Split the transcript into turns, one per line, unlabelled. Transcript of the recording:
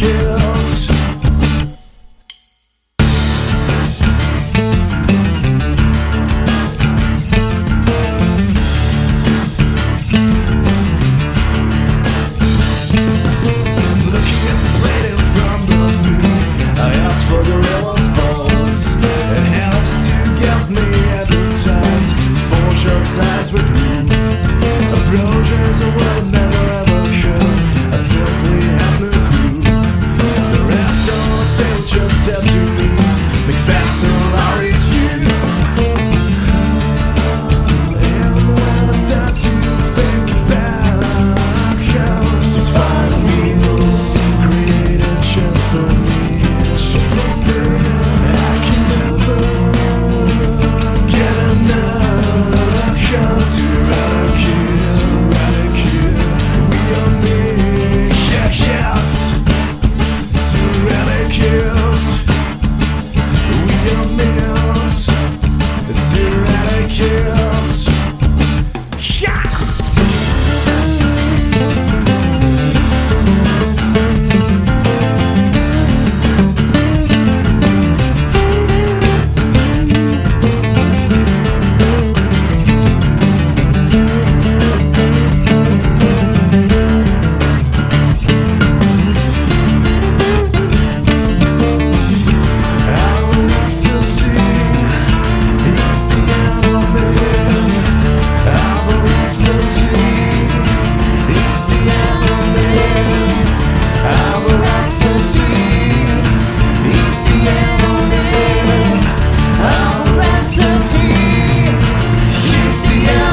kids. Looking at the plate in front of me, I asked for gorilla's balls. It helps to get me appetite. 4 sharks' eyes were green. Approaches a world never ever could. I simply have no clue. The raptor on the tail just said to me, "Make faster, Larry, it's you." And when I start to think about how it's just 5 wheels created just for me, I can never get enough. How to eradicate, we are me, yeah, yes. To eradicate, we are meant to eradicate, yeah. It's the